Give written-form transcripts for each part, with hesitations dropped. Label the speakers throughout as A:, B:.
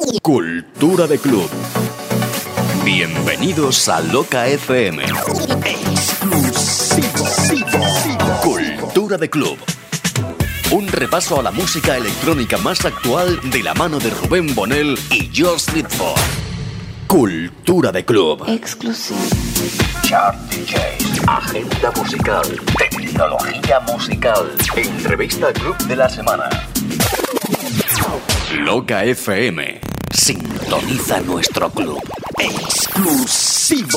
A: Cultura de club. Bienvenidos a Loca FM. Exclusivo. Cultura de club. Un repaso a la música electrónica más actual de la mano de Rubén Bonel y Josh Lidford. Cultura de club.
B: Exclusivo.
A: Chart DJs, agenda musical, tecnología musical, entrevista club de la semana. Loca FM. Sintoniza nuestro club. Exclusivo.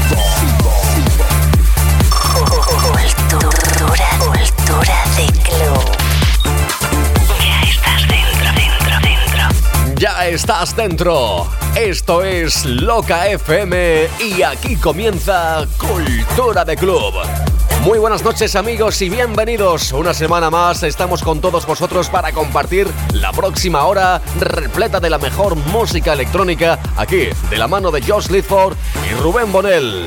B: Cultura de club. Ya estás dentro.
C: Ya estás dentro. Esto es Loca FM y aquí comienza Cultura de Club. Muy buenas noches, amigos, y bienvenidos. Una semana más estamos con todos vosotros para compartir la próxima hora repleta de la mejor música electrónica aquí, de la mano de Josh Lidford y Rubén Bonel.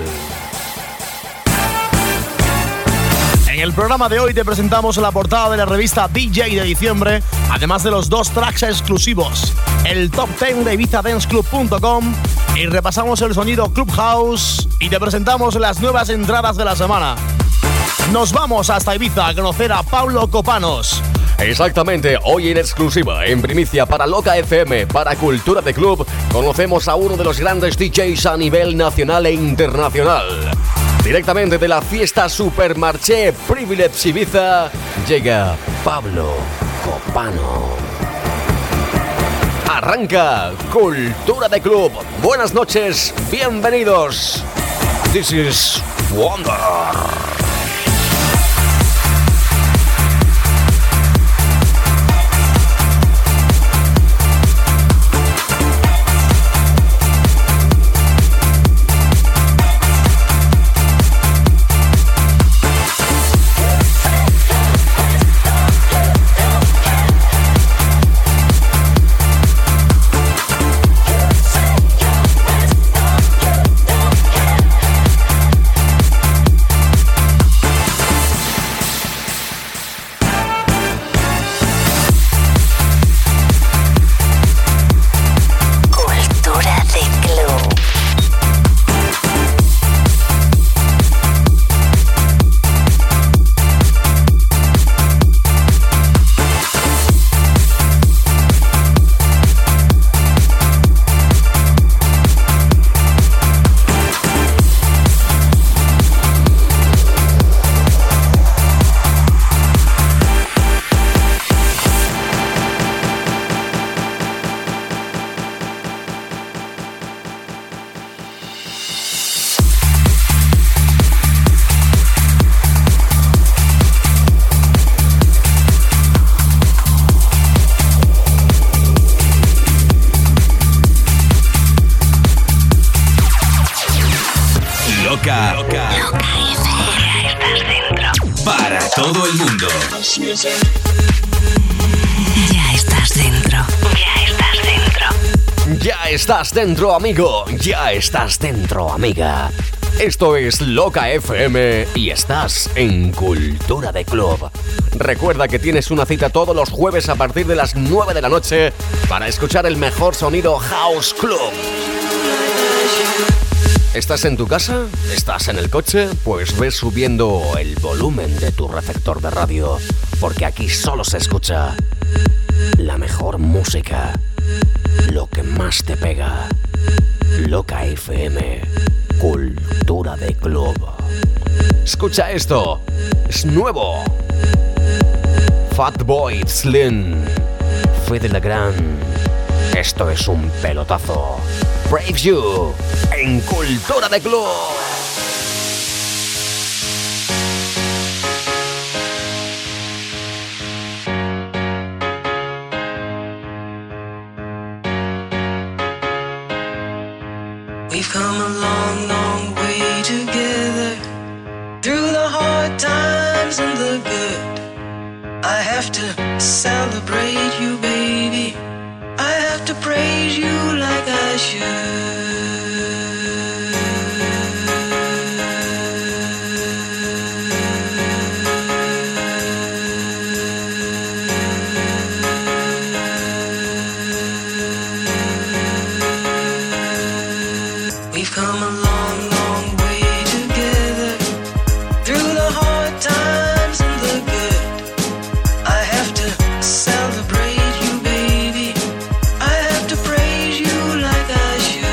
D: En el programa de hoy te presentamos la portada de la revista DJ de diciembre, además de los 2 tracks exclusivos, el Top 10 de IbizaDanceClub.com, y repasamos el sonido Clubhouse y te presentamos las nuevas entradas de la semana. Nos vamos hasta Ibiza a conocer a Pablo Copanos.
C: Exactamente, hoy en exclusiva, en primicia para Loca FM, para Cultura de Club, conocemos a uno de los grandes DJs a nivel nacional e internacional. Directamente de la fiesta Supermarché Privilege Ibiza, llega Pablo Copano. Arranca Cultura de Club. Buenas noches, bienvenidos. This is Wonder.
A: Todo el mundo.
B: Ya estás dentro.
C: Ya estás dentro, amigo. Ya estás dentro, amiga. Esto es Loca FM y estás en Cultura de Club. Recuerda que tienes una cita todos los jueves a partir de las 9 de la noche para escuchar el mejor sonido House Club. ¿Estás en tu casa? ¿Estás en el coche? Pues ve subiendo el volumen de tu receptor de radio, porque aquí solo se escucha la mejor música, lo que más te pega. Loca FM, Cultura de Club. Escucha esto, es nuevo. Fatboy Slim, Fede Legrand. Esto es un pelotazo. Brave You en Cultura de Club.
E: We've come a long, long way together, through the hard times and the good. I have to celebrate you, baby. I have to praise you like I should. come a long, long way together. Through the hard times and the good, I have to celebrate you, baby. I have to praise you like I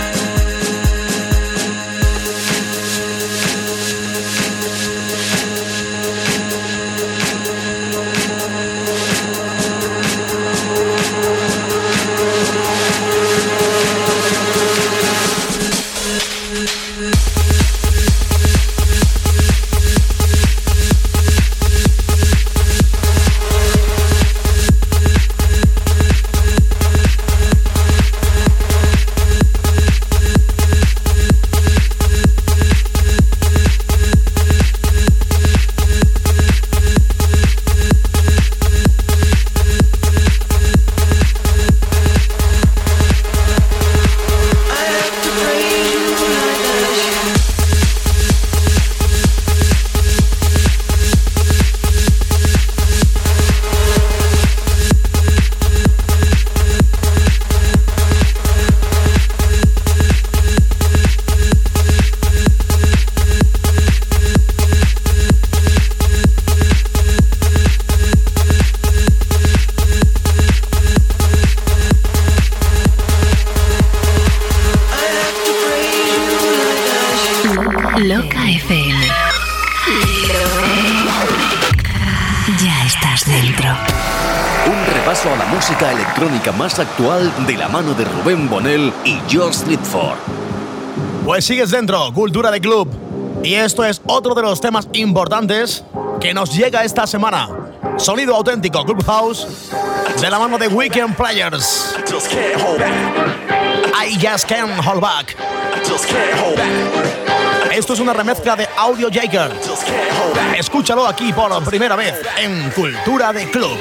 B: Loca FM. Ya estás dentro.
A: Un repaso a la música electrónica más actual de la mano de Rubén Bonel y George Lidford.
D: Pues sigues dentro, Cultura de Club. Y esto es otro de los temas importantes que nos llega esta semana. Sonido auténtico, Clubhouse, de la mano de Weekend Players. I Just Can't Hold Back. Esto es una remezcla de Audio Jaker. Escúchalo aquí por primera vez en Cultura de Club.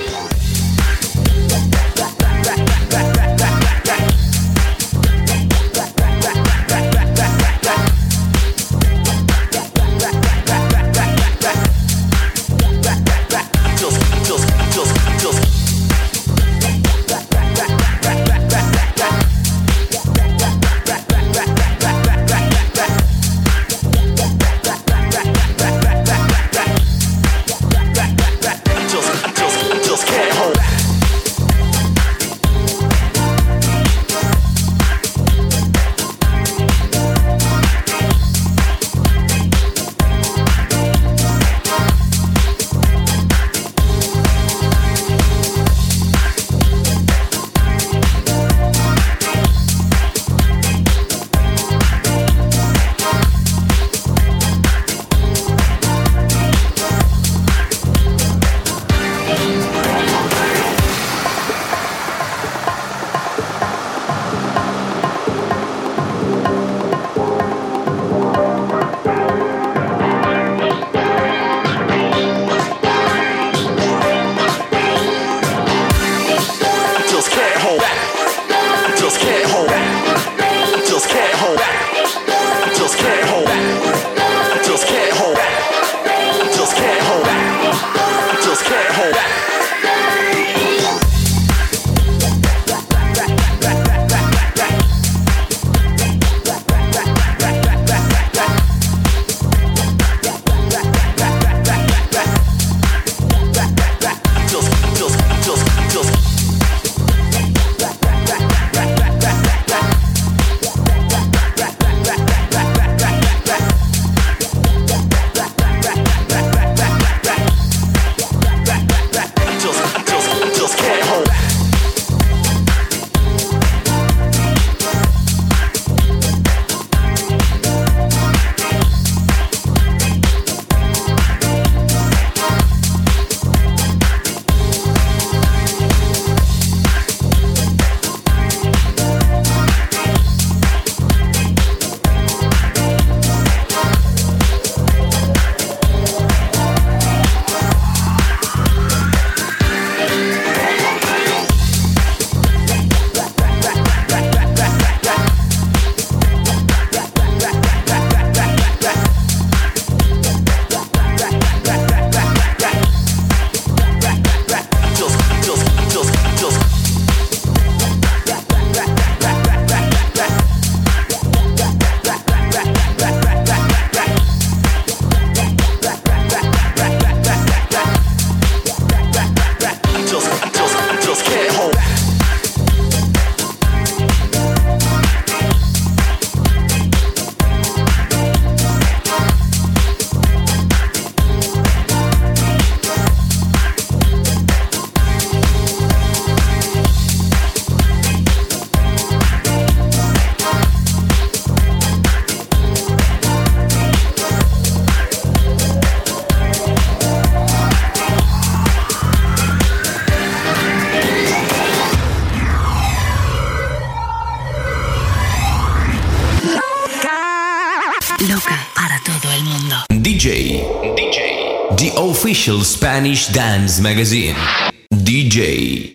F: DJ. The official Spanish dance magazine. DJ.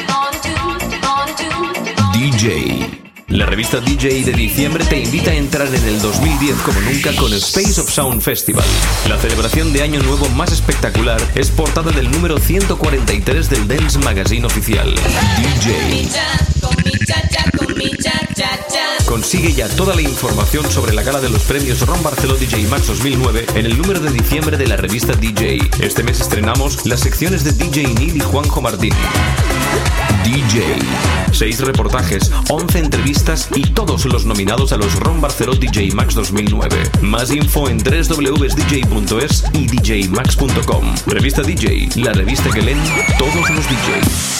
F: La revista DJ de diciembre te invita a entrar en el 2010 como nunca con Space of Sound Festival. La celebración de Año Nuevo más espectacular es portada del número 143 del Dance Magazine oficial. DJ. Consigue ya toda la información sobre la gala de los premios Ron Barceló DJ Max 2009 en el número de diciembre de la revista DJ. Este mes estrenamos las secciones de DJ Neil y Juanjo Martín. DJ. 6 reportajes, 11 entrevistas y todos los nominados a los Ron Barceló DJ Max 2009. Más info en www.dj.es y djmax.com. Revista DJ, la revista que leen todos los DJs.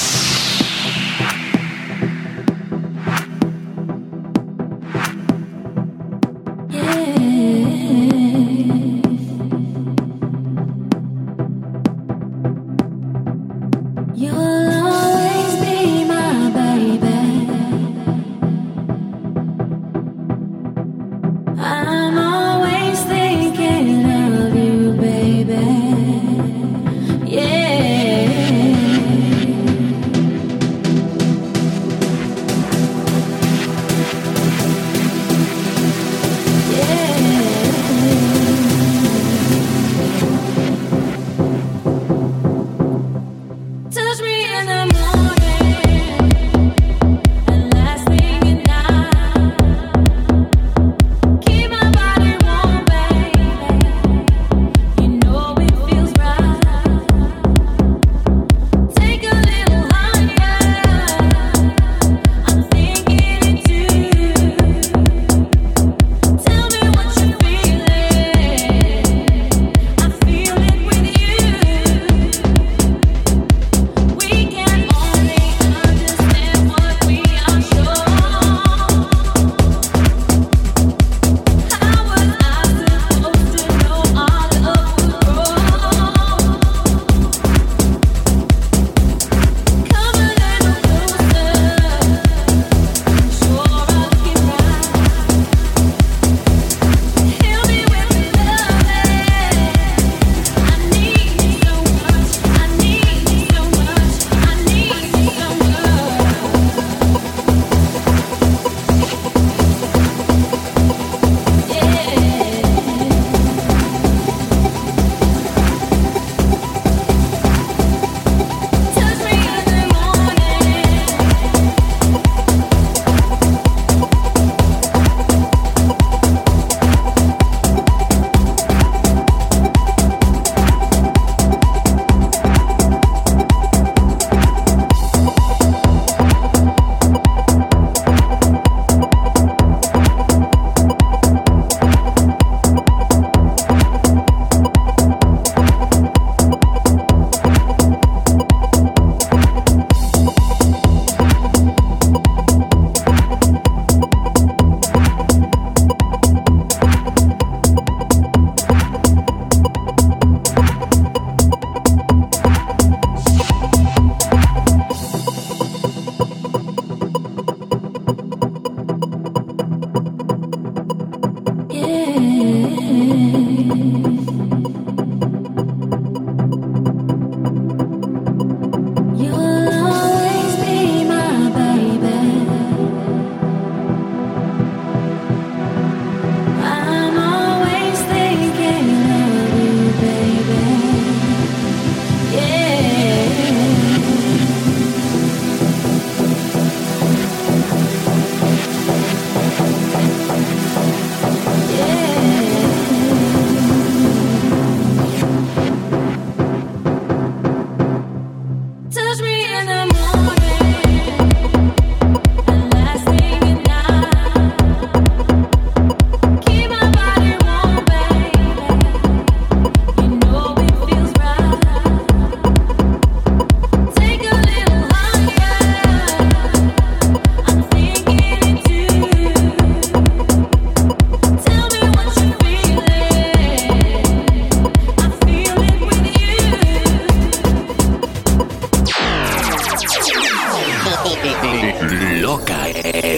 A: Loca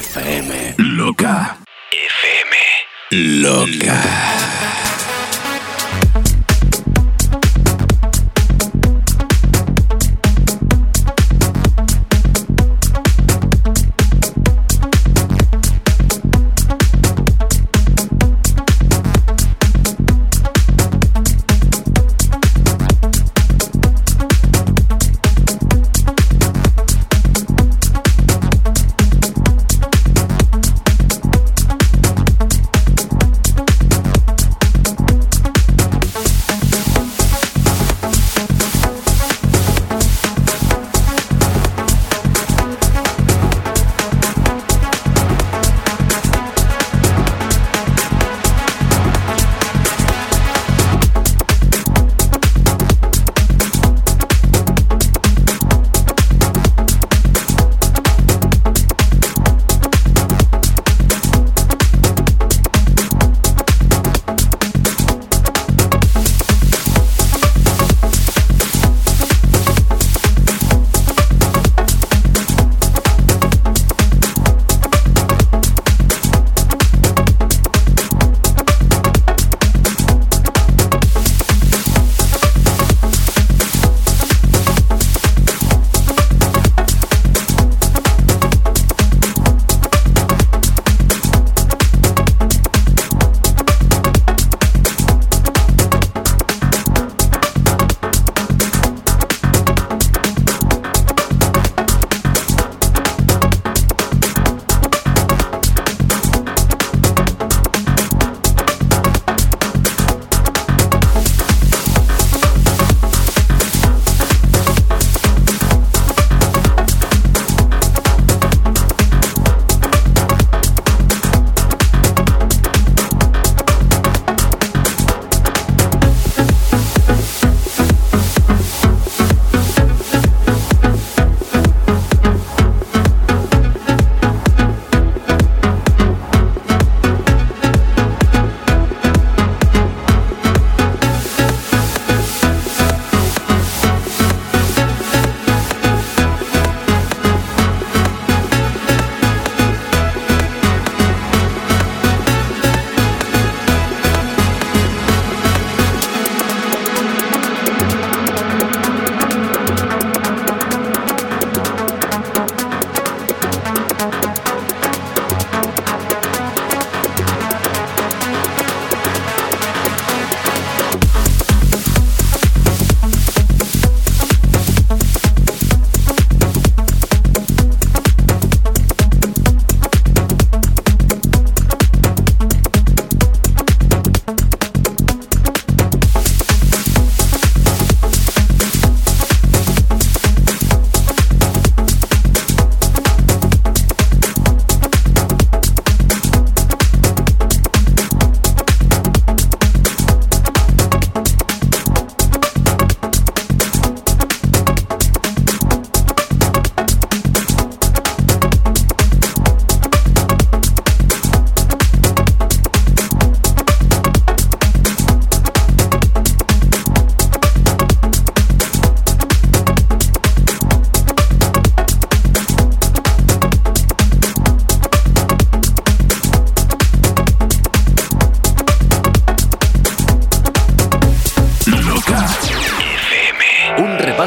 A: FM.
F: Loca FM. Loca.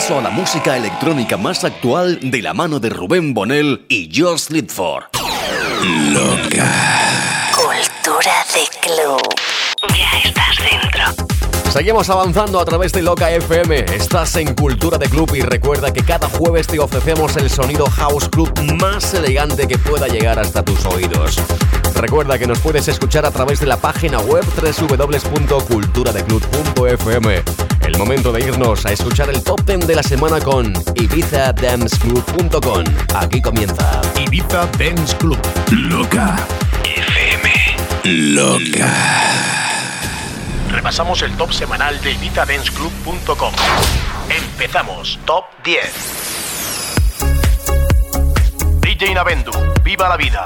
A: repaso a la música electrónica más actual de la mano de Rubén Bonel y Josh Lidford.
B: Loca. Cultura de club. Ya estás dentro.
C: Seguimos avanzando a través de Loca FM. Estás en Cultura de Club y recuerda que cada jueves te ofrecemos el sonido House Club más elegante que pueda llegar hasta tus oídos. Recuerda que nos puedes escuchar a través de la página web www.culturadeclub.fm. El momento de irnos a escuchar el Top 10 de la semana con IbizaDanceClub.com. Aquí comienza
D: Ibiza Dance Club.
B: Loca FM. Loca.
D: Repasamos el top semanal de IbizaDanceClub.com. Empezamos. Top 10. DJ Navendu, Viva la Vida.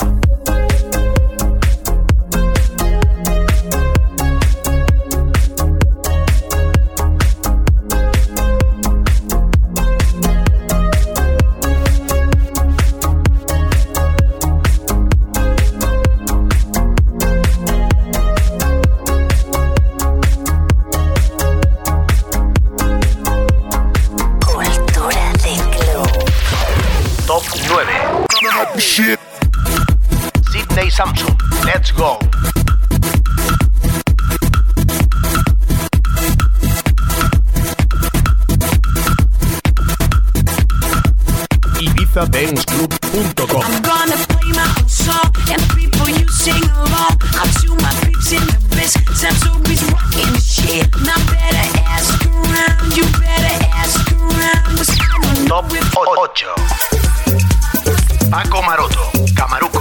D: Sidney Samson, Let's Go. IbizaDanceClub.com.
G: I'm gonna play my own song and people you sing along. I'm to my peeps in the best. Samson's rocking the shit. Now better ask around. You better ask around.
D: Top 8. Paco Maroto, Camaruco.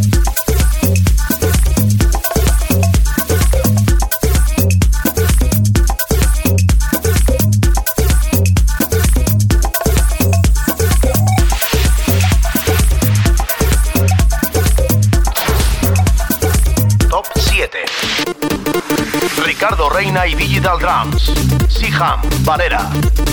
D: Top 7. Ricardo Reina y Digital Drums. Siham, Valera.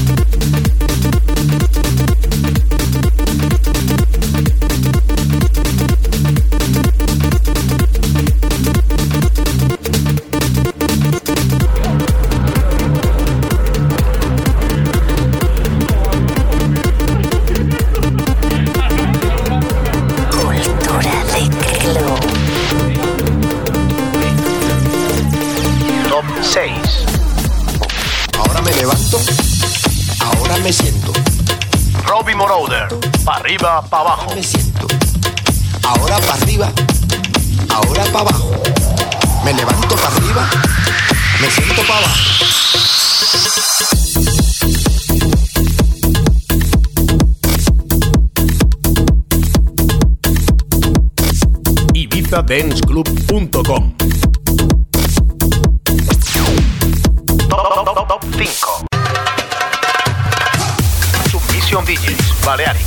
D: Top 6.
H: Ahora me levanto, ahora me siento.
D: Robbie Moroder, pa' arriba, pa' abajo.
H: Me siento. Ahora para arriba, ahora para abajo. Me levanto para arriba, me siento para abajo.
D: IbizaDanceClub.com. Top 5. Submission DJs, Balearic.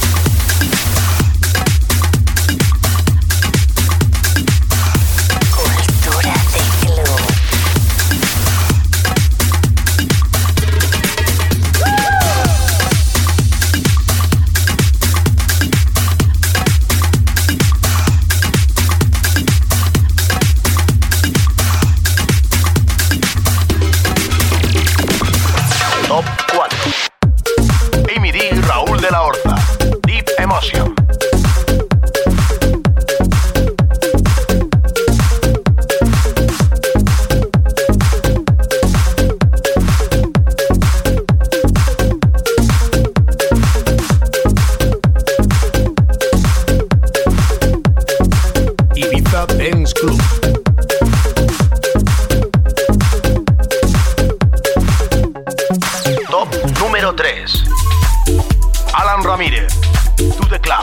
B: Cultura de club.
D: Top 4. Amy D y Raúl de la Horta, Deep Emotion. Ibiza Dance Club. Top número 3. Alan Ramírez, To The Club.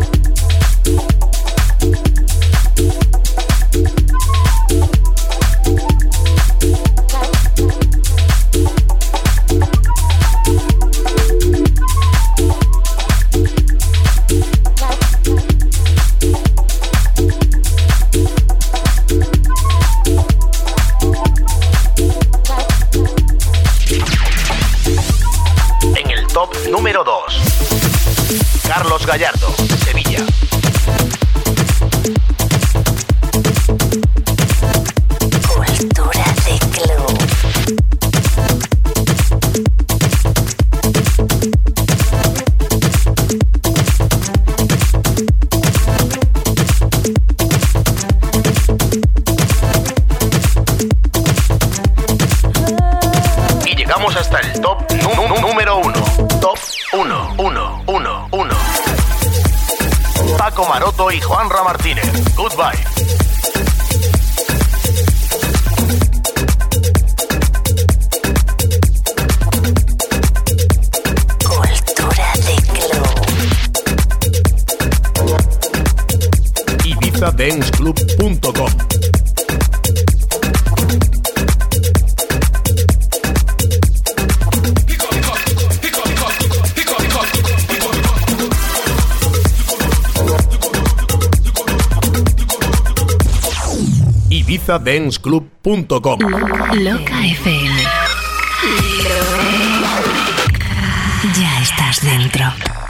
D: En el top número 2. Carlos Gallardo, Sevilla.
B: Cultura de club.
D: y Juanra Martínez. Goodbye. IbizaDanceClub.com. IbizaDanceClub.com.
B: Loca FM. Ya estás dentro.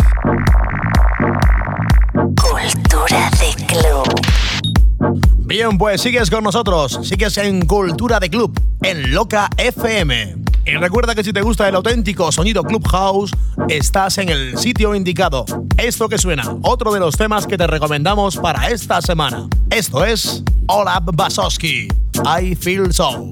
B: Cultura de Club.
D: Bien, pues sigues con nosotros. Sigues en Cultura de Club, en Loca FM. Y recuerda que si te gusta el auténtico sonido Clubhouse, estás en el sitio indicado. Esto que suena, otro de los temas que te recomendamos para esta semana. Esto es Olaf Basowski, I Feel So.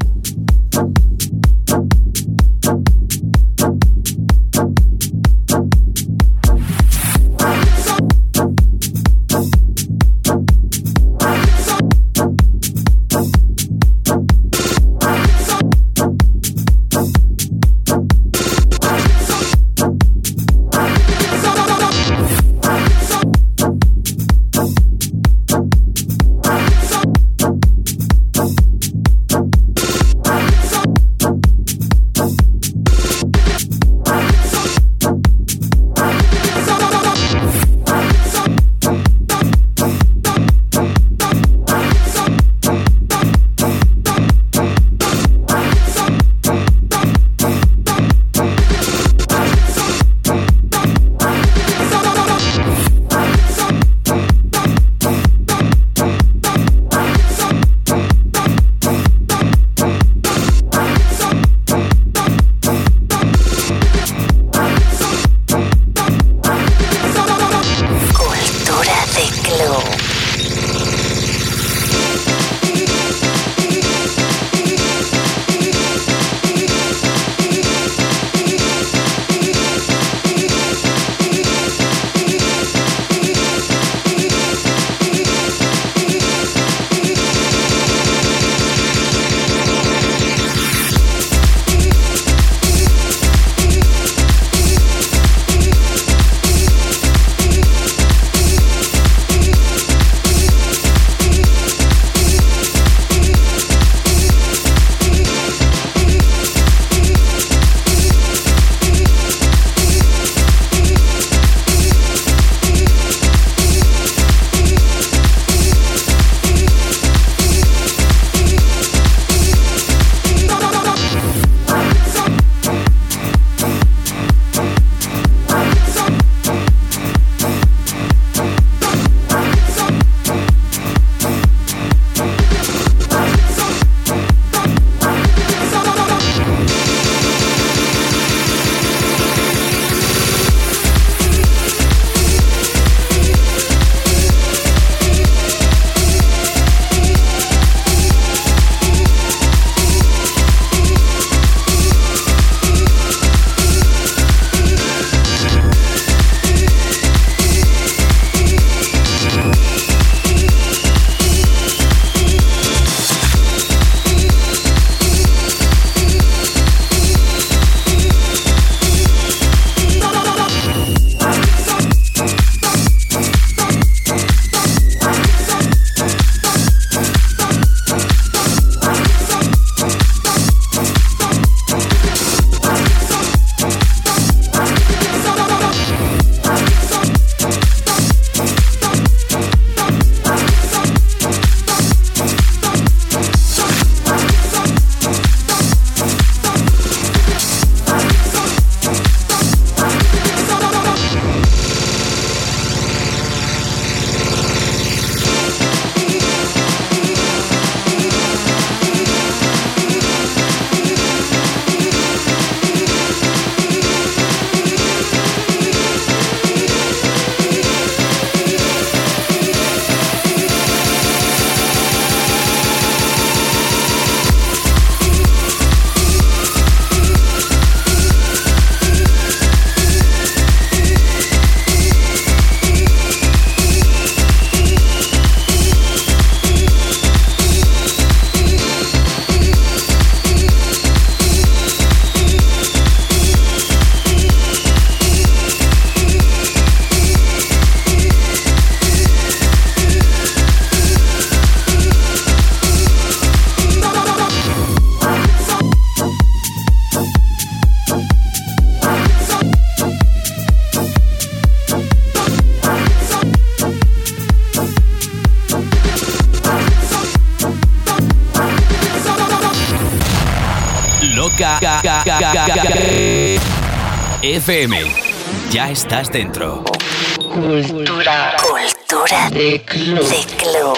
I: Loca FM. Ya estás dentro.
B: Cultura de club.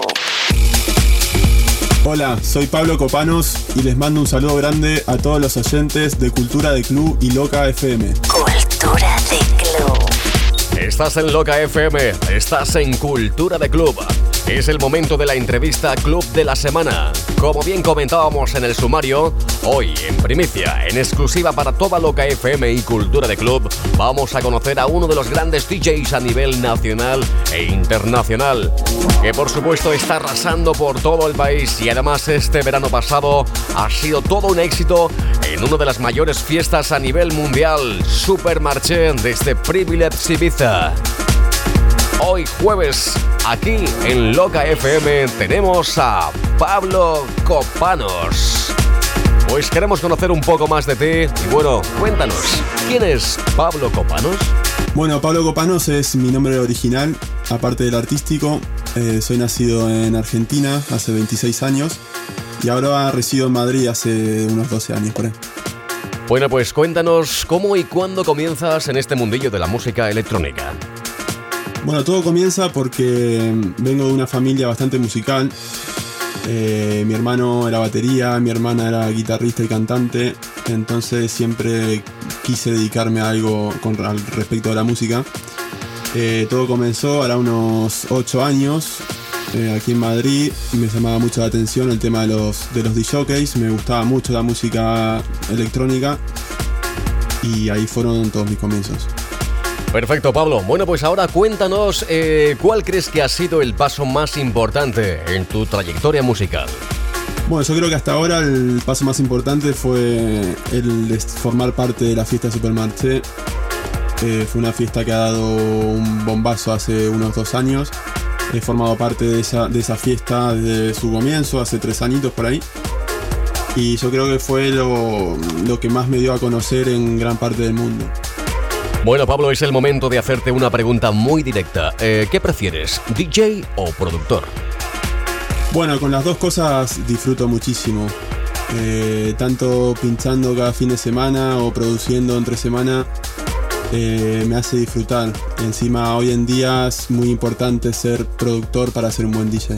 J: Hola, soy Pablo Copanos y les mando un saludo grande a todos los oyentes de Cultura de Club y Loca FM.
B: Cultura de club.
C: Estás en Loca FM, estás en Cultura de Club. Es el momento de la entrevista Club de la Semana. Como bien comentábamos en el sumario, hoy en primicia, en exclusiva para toda Loca FM y Cultura de Club, vamos a conocer a uno de los grandes DJs a nivel nacional e internacional, que por supuesto está arrasando por todo el país y además este verano pasado ha sido todo un éxito en una de las mayores fiestas a nivel mundial, Supermarché desde Privilege Ibiza. Hoy jueves, aquí en Loca FM, tenemos a Pablo Copanos. Pues queremos conocer un poco más de ti y bueno, cuéntanos, ¿quién es Pablo Copanos?
J: Bueno, Pablo Copanos es mi nombre original, aparte del artístico. Soy nacido en Argentina hace 26 años y ahora resido en Madrid hace unos 12 años por ahí.
C: Bueno, pues cuéntanos cómo y cuándo comienzas en este mundillo de la música electrónica.
J: Bueno, todo comienza porque vengo de una familia bastante musical. Mi hermano era batería, mi hermana era guitarrista y cantante, entonces siempre quise dedicarme a algo al respecto de la música. Todo comenzó ahora unos 8 años, aquí en Madrid. Me llamaba mucho la atención el tema de los DJs, me gustaba mucho la música electrónica y ahí fueron todos mis comienzos.
C: Perfecto, Pablo. Bueno, pues ahora cuéntanos cuál crees que ha sido el paso más importante en tu trayectoria musical.
J: Bueno, yo creo que hasta ahora el paso más importante fue el de formar parte de la fiesta Supermarché. Fue una fiesta que ha dado un bombazo hace unos 2 años. He formado parte de esa fiesta desde su comienzo, hace 3 añitos por ahí. Y yo creo que fue lo que más me dio a conocer en gran parte del mundo.
C: Bueno, Pablo, es el momento de hacerte una pregunta muy directa. ¿Qué prefieres, DJ o productor?
J: Bueno, con las dos cosas disfruto muchísimo. Tanto pinchando cada fin de semana o produciendo entre semana, me hace disfrutar. Encima, hoy en día es muy importante ser productor para ser un buen DJ.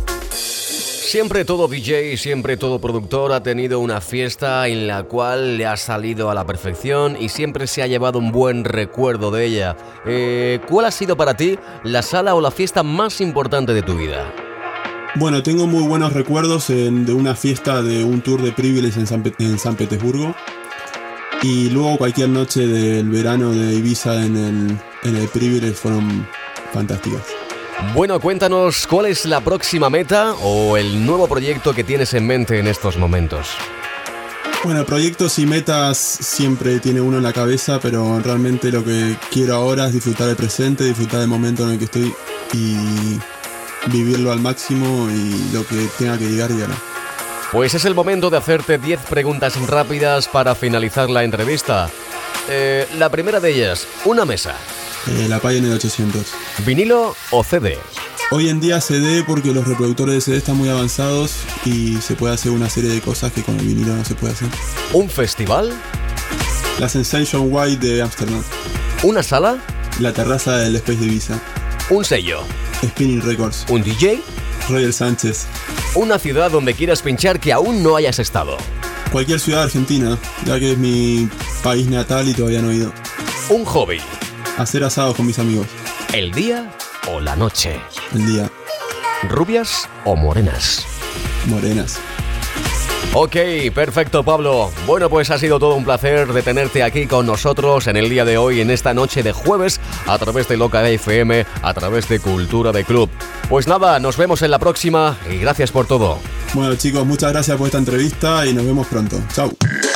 C: Siempre todo DJ, siempre todo productor ha tenido una fiesta en la cual le ha salido a la perfección y siempre se ha llevado un buen recuerdo de ella. ¿Cuál ha sido para ti la sala o la fiesta más importante de tu vida?
J: Bueno, tengo muy buenos recuerdos de una fiesta de un tour de Privilege en San Petersburgo y luego cualquier noche del verano de Ibiza en el Privilege fueron fantásticas.
C: Bueno, cuéntanos cuál es la próxima meta o el nuevo proyecto que tienes en mente en estos momentos.
J: Bueno, proyectos y metas siempre tiene uno en la cabeza, pero realmente lo que quiero ahora es disfrutar del presente, disfrutar del momento en el que estoy y vivirlo al máximo y lo que tenga que llegar, llegará.
C: Pues es el momento de hacerte 10 preguntas rápidas para finalizar la entrevista. La primera de ellas, una mesa.
J: La Pioneer 800.
C: ¿Vinilo o CD?
J: Hoy en día CD porque los reproductores de CD están muy avanzados y se puede hacer una serie de cosas que con el vinilo no se puede hacer.
C: ¿Un festival?
J: La Sensation White de Ámsterdam.
C: ¿Una sala?
J: La terraza del Space de Ibiza.
C: ¿Un sello?
J: Spinning Records.
C: ¿Un DJ?
J: Roger Sánchez.
C: ¿Una ciudad donde quieras pinchar que aún no hayas estado?
J: Cualquier ciudad de Argentina, ya que es mi país natal y todavía no he ido.
C: ¿Un hobby?
J: Hacer asados con mis amigos.
C: ¿El día o la noche?
J: El día.
C: ¿Rubias o morenas?
J: Morenas.
C: Ok, perfecto, Pablo. Bueno, pues ha sido todo un placer de tenerte aquí con nosotros en el día de hoy, en esta noche de jueves, a través de Loca FM, a través de Cultura de Club. Pues nada, nos vemos en la próxima y gracias por todo.
J: Bueno, chicos, muchas gracias por esta entrevista y nos vemos pronto. Chao.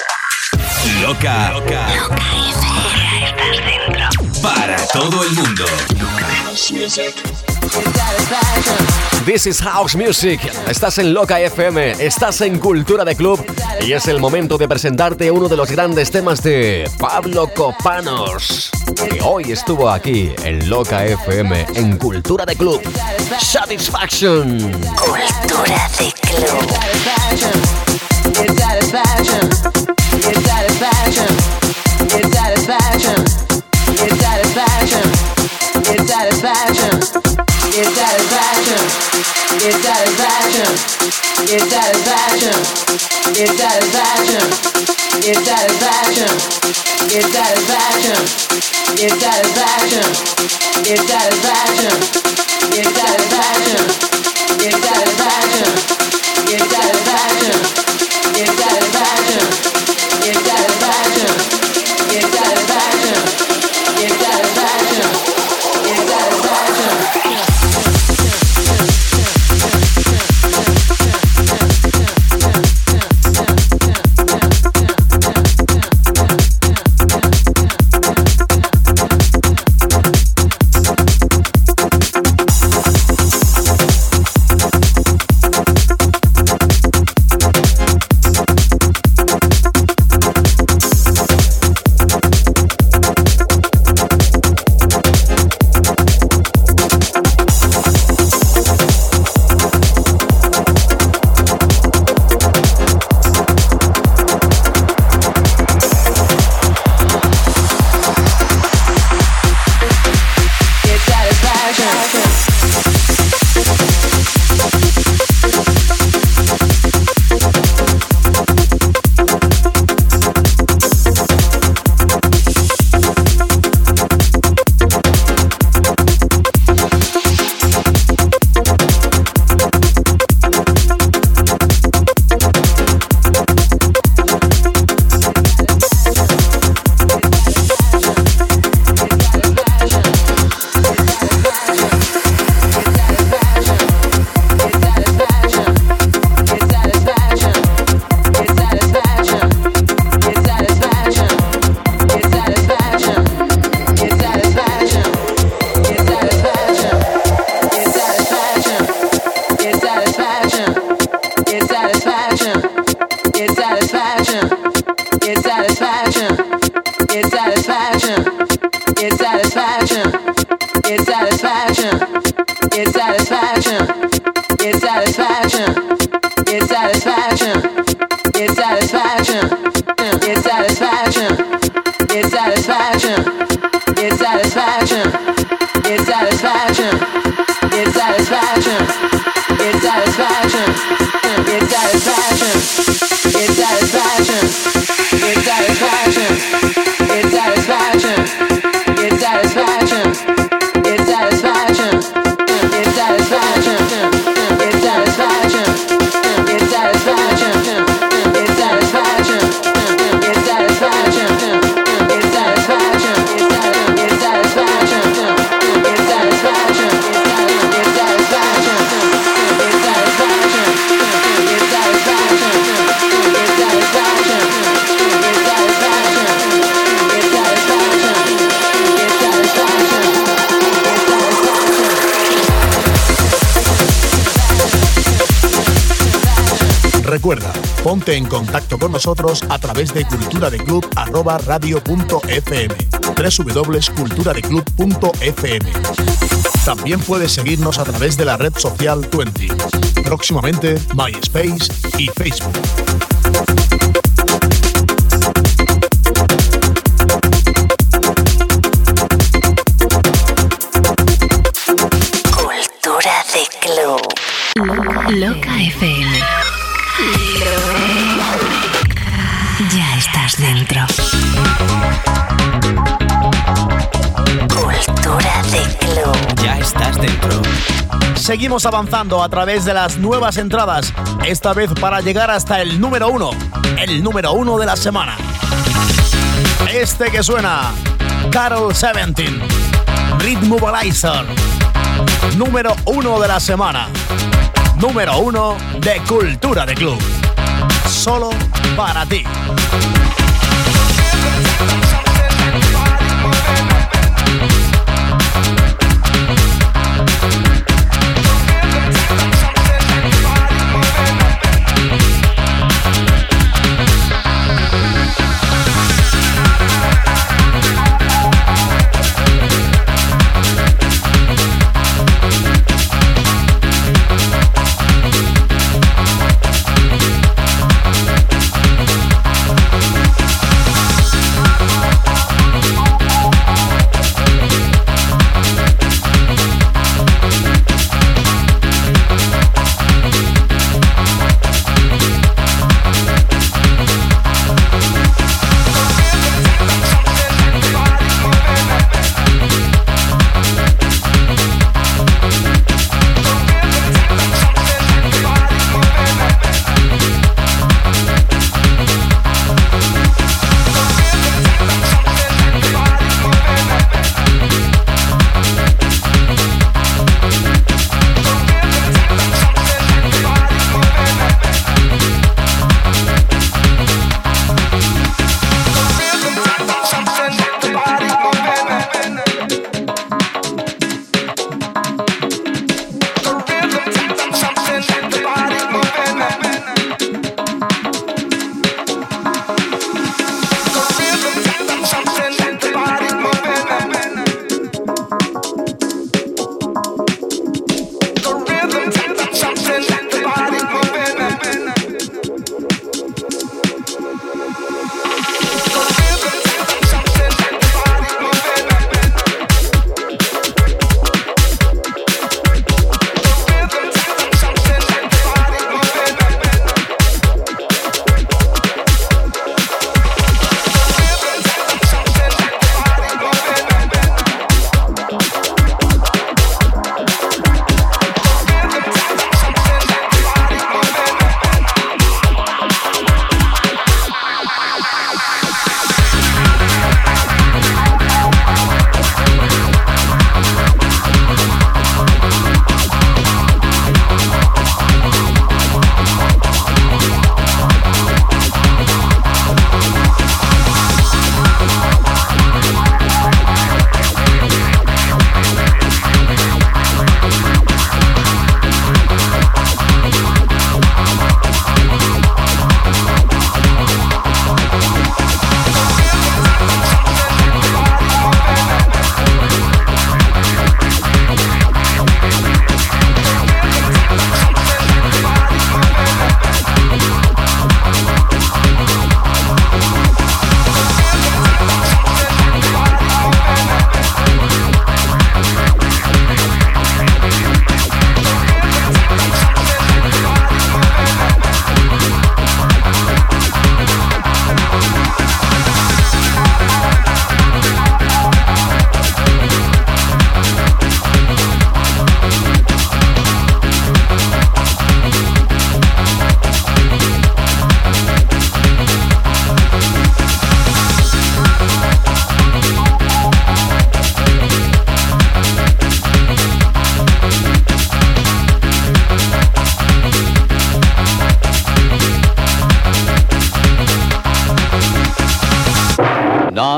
I: Loca para todo el mundo.
C: This is House Music. Estás en Loca FM, estás en Cultura de Club y es el momento de presentarte uno de los grandes temas de Pablo Copanos, que hoy estuvo aquí en Loca FM en Cultura de Club. Satisfaction.
B: Cultura de Club.
D: Recuerda, ponte en contacto con nosotros a través de culturadeclub@radio.fm, www.culturadeclub.fm. También puedes seguirnos a través de la red social Twenty, próximamente MySpace y Facebook.
B: Cultura de Club.
K: Loca FM. Ya estás dentro.
B: Cultura de Club.
I: Ya estás dentro.
D: Seguimos avanzando a través de las nuevas entradas, esta vez para llegar hasta el número 1, el número 1 de la semana. Este que suena, Carol 17, Rhythm Mobilizer, número 1 de la semana. Número 1 de Cultura de Club. Solo para ti.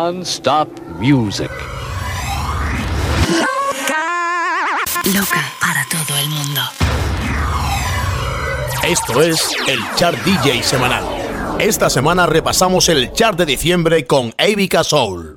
L: non-stop music.
K: Loca para todo el mundo.
D: Esto es el Chart DJ semanal. Esta semana repasamos el chart de diciembre con Avica Soul.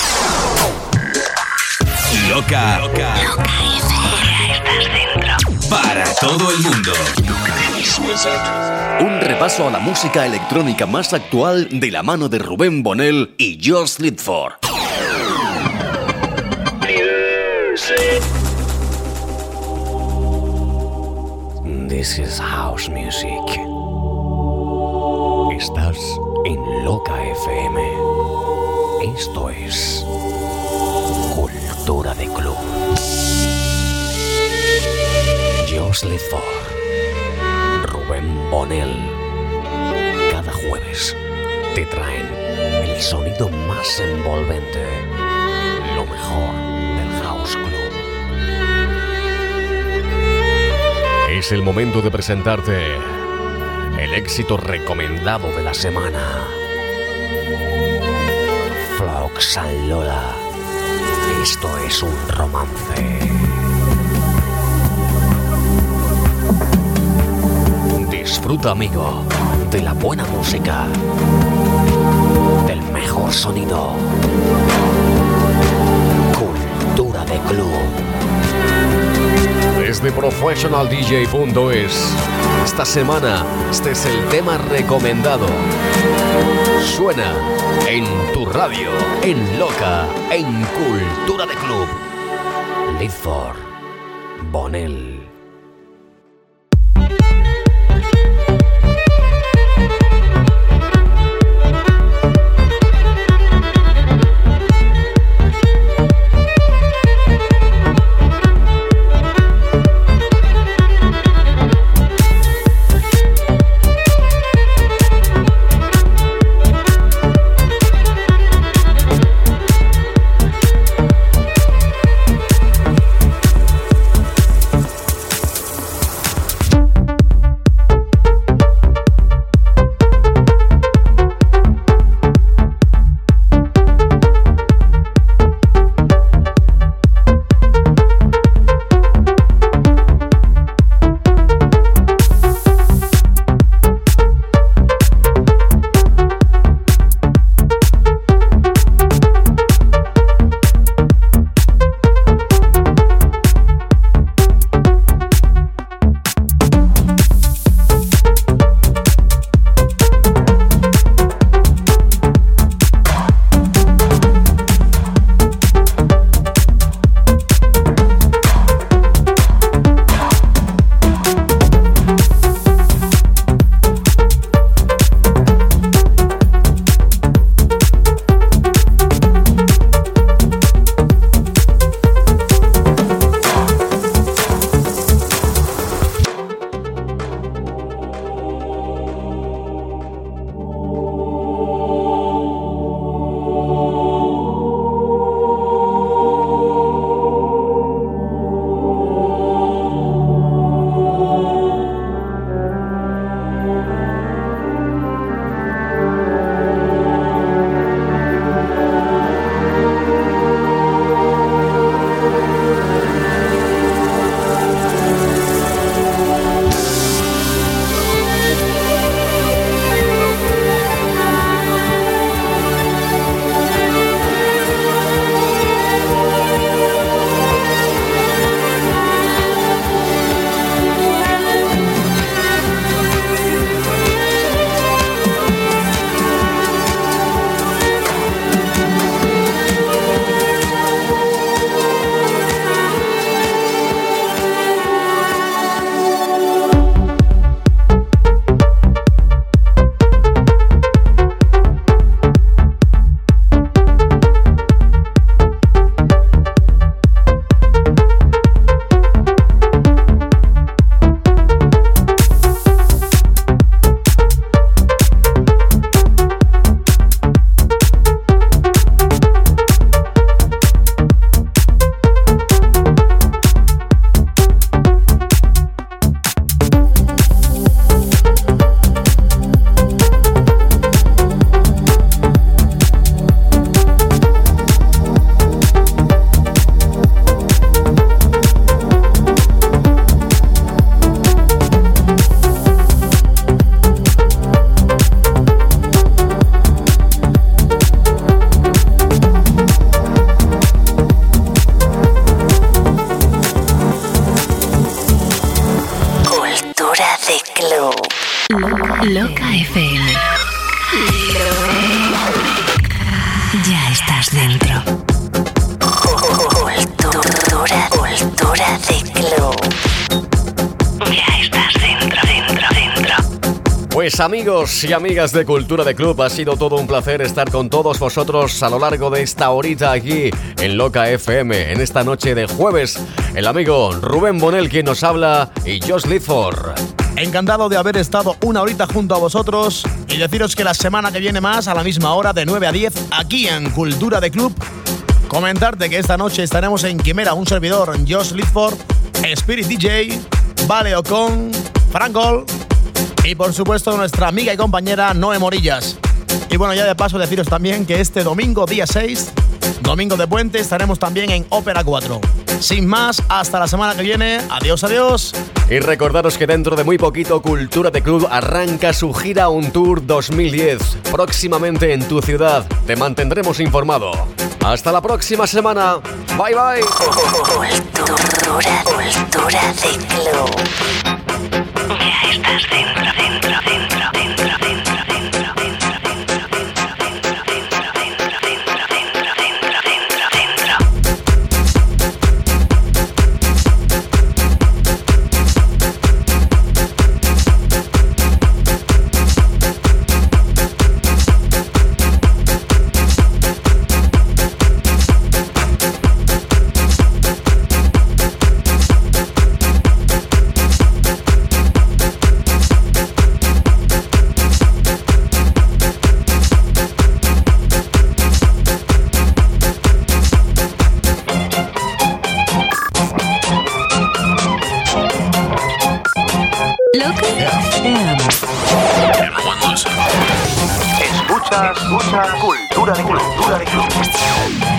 I: Loca.
K: Loca FM. Ya estás dentro.
I: para todo el mundo.
A: Un repaso a la música electrónica más actual de la mano de Rubén Bonel y Josh Lidford.
C: This is house music. Estás en Loca FM. Esto es Cultura de Club. Josh Lidford, Rubén Bonel. Cada jueves te traen el sonido más envolvente, lo mejor del House Club. Es el momento de presentarte el éxito recomendado de la semana. Flox and Lola. Esto es un romance. Disfruta, amigo, de la buena música, del mejor sonido. Cultura de Club. Desde professionaldj.es. Esta semana, este es el tema recomendado. Suena en tu radio, en Loca, en Cultura de Club. Lidford, Bonel.
K: Loca FM. Ya estás dentro.
B: Cultura de club.
K: Ya estás dentro.
C: Pues amigos y amigas de Cultura de Club, ha sido todo un placer estar con todos vosotros a lo largo de esta horita aquí en Loca FM, en esta noche de jueves. El amigo Rubén Bonel quien nos habla y Josh Lidford.
D: Encantado de haber estado una horita junto a vosotros y deciros que la semana que viene más, a la misma hora, de 9 a 10, aquí en Cultura de Club. Comentarte que esta noche estaremos en Quimera, un servidor, Josh Lidford, Spirit DJ, Vale Ocon, Frank Gold y por supuesto nuestra amiga y compañera Noé Morillas. Y bueno, ya de paso deciros también que este domingo, día 6, domingo de puente, estaremos también en Ópera 4. Sin más, hasta la semana que viene. Adiós, adiós.
C: Y recordaros que dentro de muy poquito Cultura de Club arranca su gira Un Tour 2010. Próximamente en tu ciudad. Te mantendremos informado. Hasta la próxima semana. Bye bye.
B: Cultura de club.
K: Ya estás dentro.
A: Escucha Cultura de Club.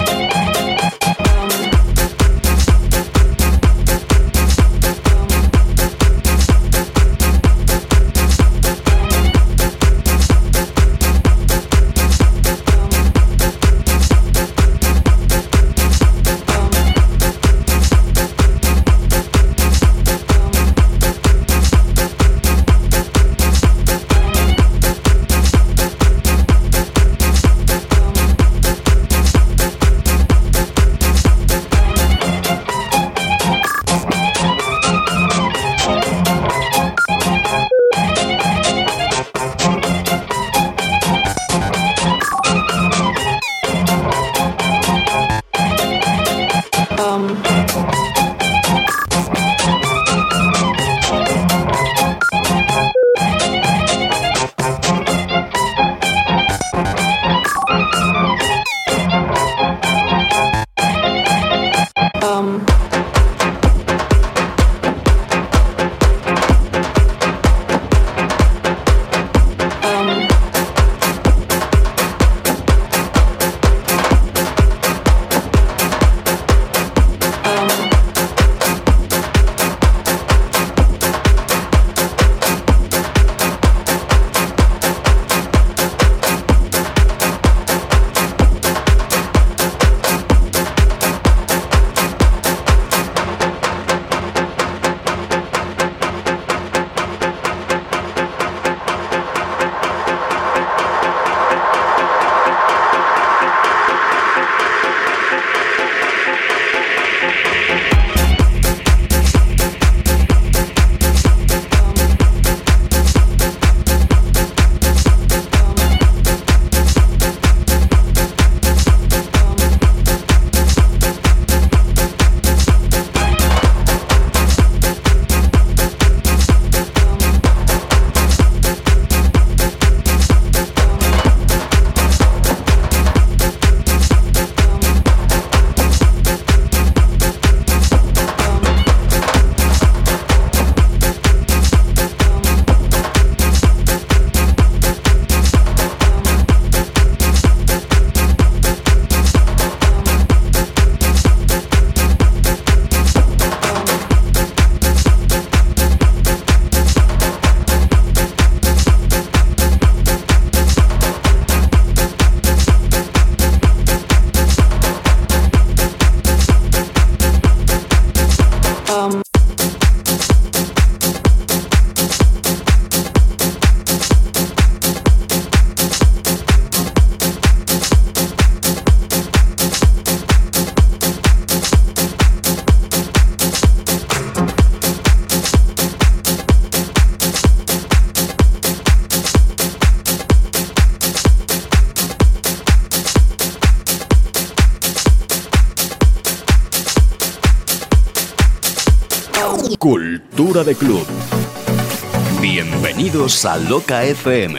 A: Cultura de Club. Bienvenidos a Loca FM.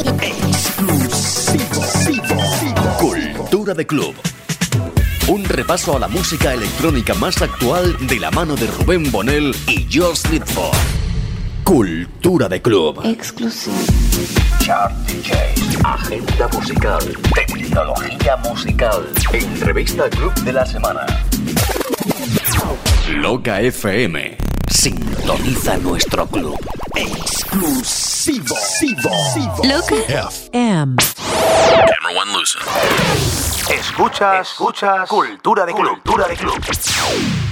A: Cultura de Club. Un repaso a la música electrónica más actual de la mano de Rubén Bonel y Josh Lidford. Cultura de Club.
B: Exclusivo.
A: Chart DJs, agenda musical, tecnología musical, entrevista club de la semana. Loca FM. Sintoniza nuestro club. Exclusivo.
K: Loca FM.
I: Camera one loosen.
D: Escuchas Cultura de Club.